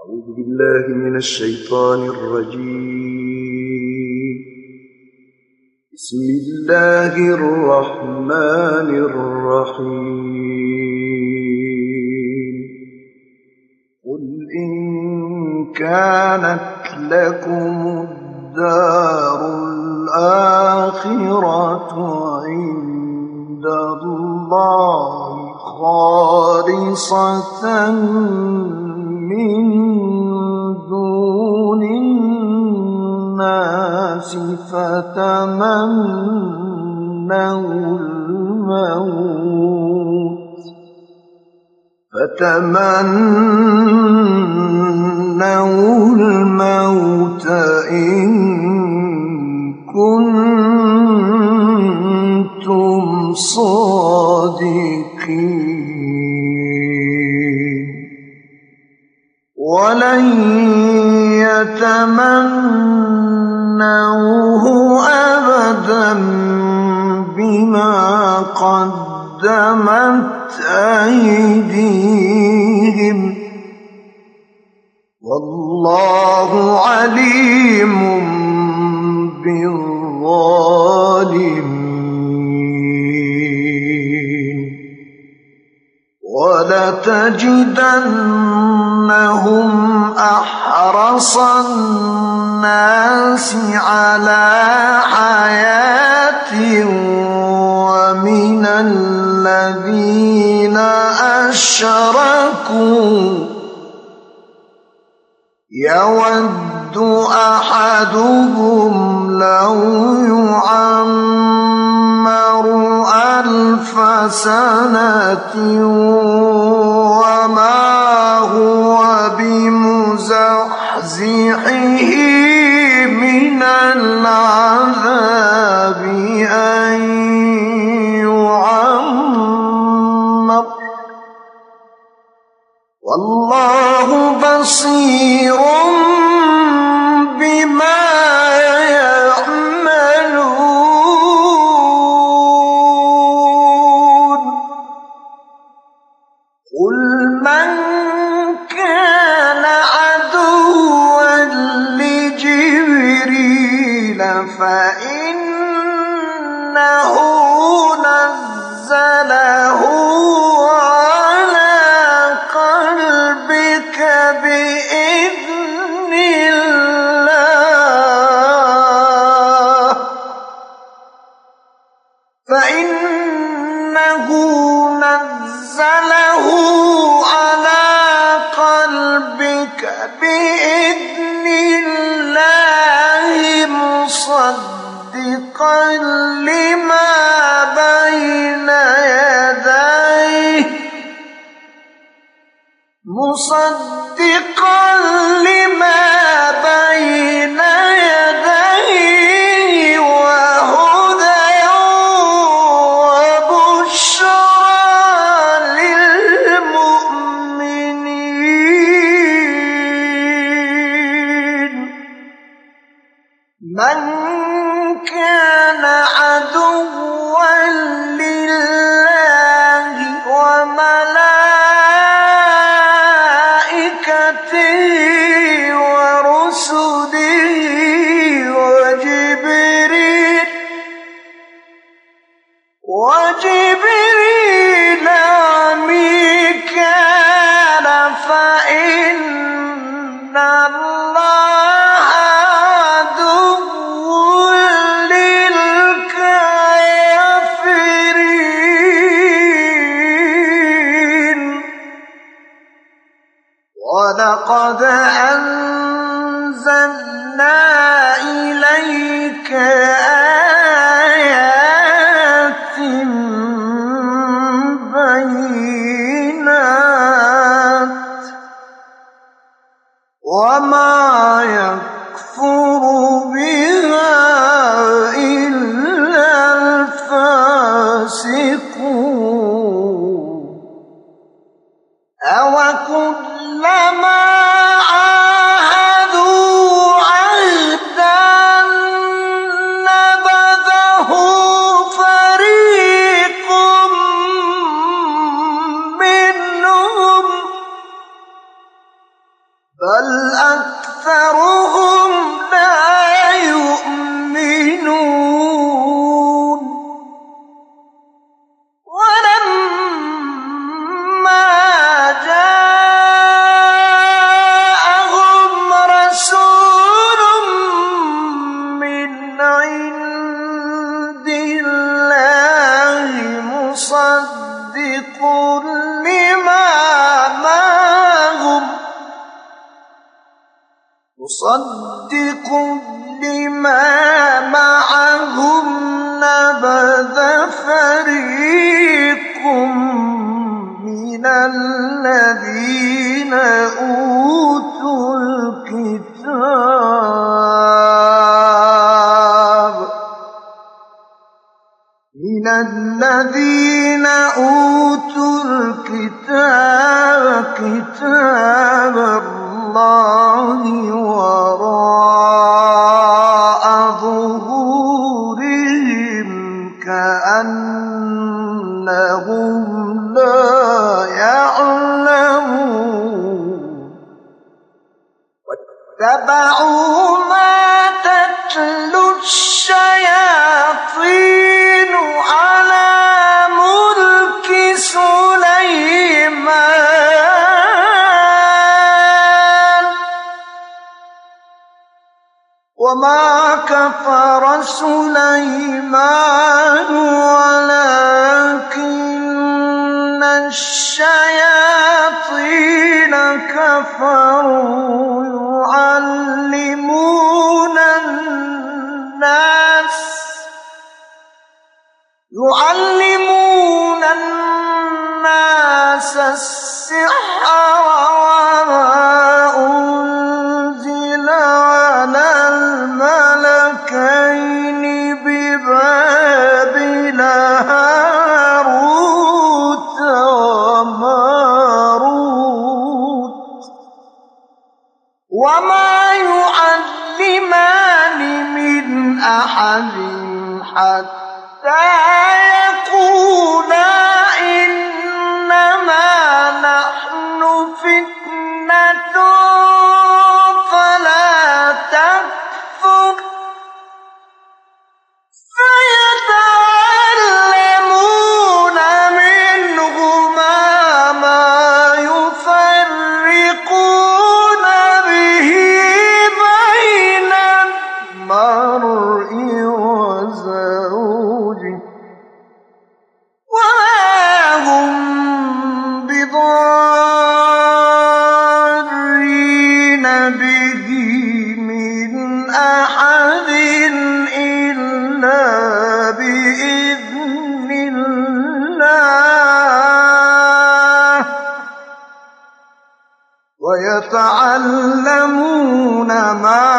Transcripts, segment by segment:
أعوذ بالله من الشيطان الرجيم. بسم الله الرحمن الرحيم. قل إن كانت لكم الدار الآخرة عند الله خالصة من دون الناس فتمنوا الموت إن كنتم صادقين ولن يتمنوه أبدا بما قدمت أيديهم والله عليم بالظالمين. ولتجدنهم أحرص الناس على حياة ومن الذين أشركوا يود أحدهم لو يعمر 1000 سنة وما هو بمزحزحه من العذاب أن يعمر والله بصير بما يعملون. قل من كان عدوا لجبريل فإنه نزله بإذن الله فإنه نزله على قلبك بإذن الله مصدقا لما بين يديه وهدى وبشرى للمؤمنين. من كان عدوا لله وملائكته ورسله وجبريل وميكال فإن الله عدو للكافرين. ولقد أنزلنا إليك آيات بينات وما يكفر بها إلا الفاسقون. أوكلما عاهدوا عهدا نبذه فريق منهم بل أكثرهم لا يؤمنون ولما جاءهم رسول من عند الله مصدق لما معهم نبذ فريق من الذين أوتوا الكتاب كتاب الله وراء ظهورهم كأنهم لا يعلمون واتبعوا ما تتلو الشياطين على ملك سليمان وما كفر سليمان ولكن الشياطين كفروا يعلمون الناس السحر وما أنزل على الملكين ببابل هاروت وماروت وما يعلمان من أحد حتى يقولا إنما نحن فتنة فلا تكفر فيتعلمون منهما ما يفرقون به بين المرء وزوجه وما هم بضارين به من أحد إلا بإذن الله ويتعلمون ما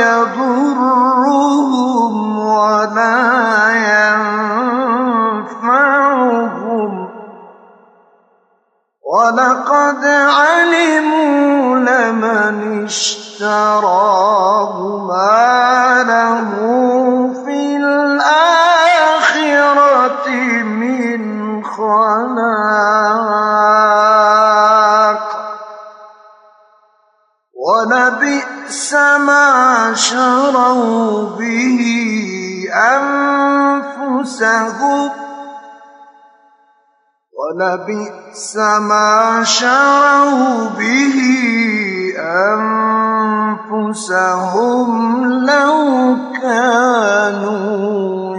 يضرهم ولا ينفعهم ولقد علموا لمن اشتراه ما له في الآخرة من خلاق ولبئس ما شروا به أنفسهم ولبئس ما شروا به أنفسهم لو كانوا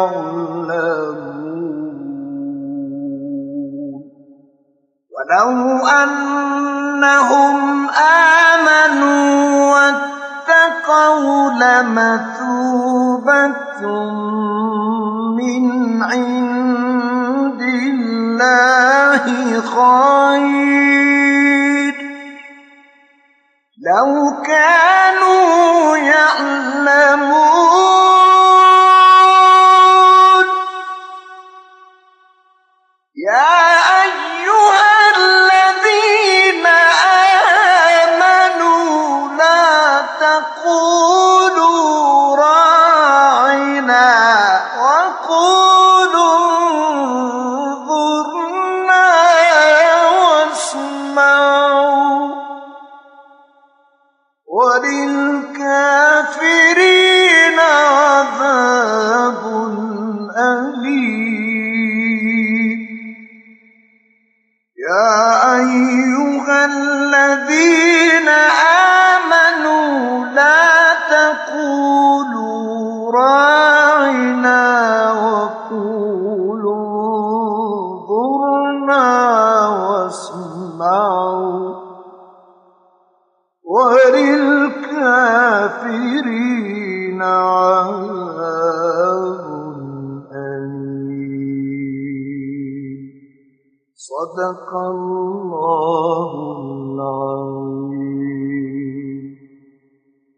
يعلمون ولو أنهم آمنوا واتقوا لمثوبة من عند الله خير لو كانوا يعلمون يا أيها الذين آمنوا لا تقولوا راعنا وقولوا انظرنا واسمعوا وللكافرين عذاب أليم يا أيها الذين آمنوا لا تقولوا راعنا وقولوا انظرنا واسمعوا وللكافرين عذاب أليم صدق الله العظيم.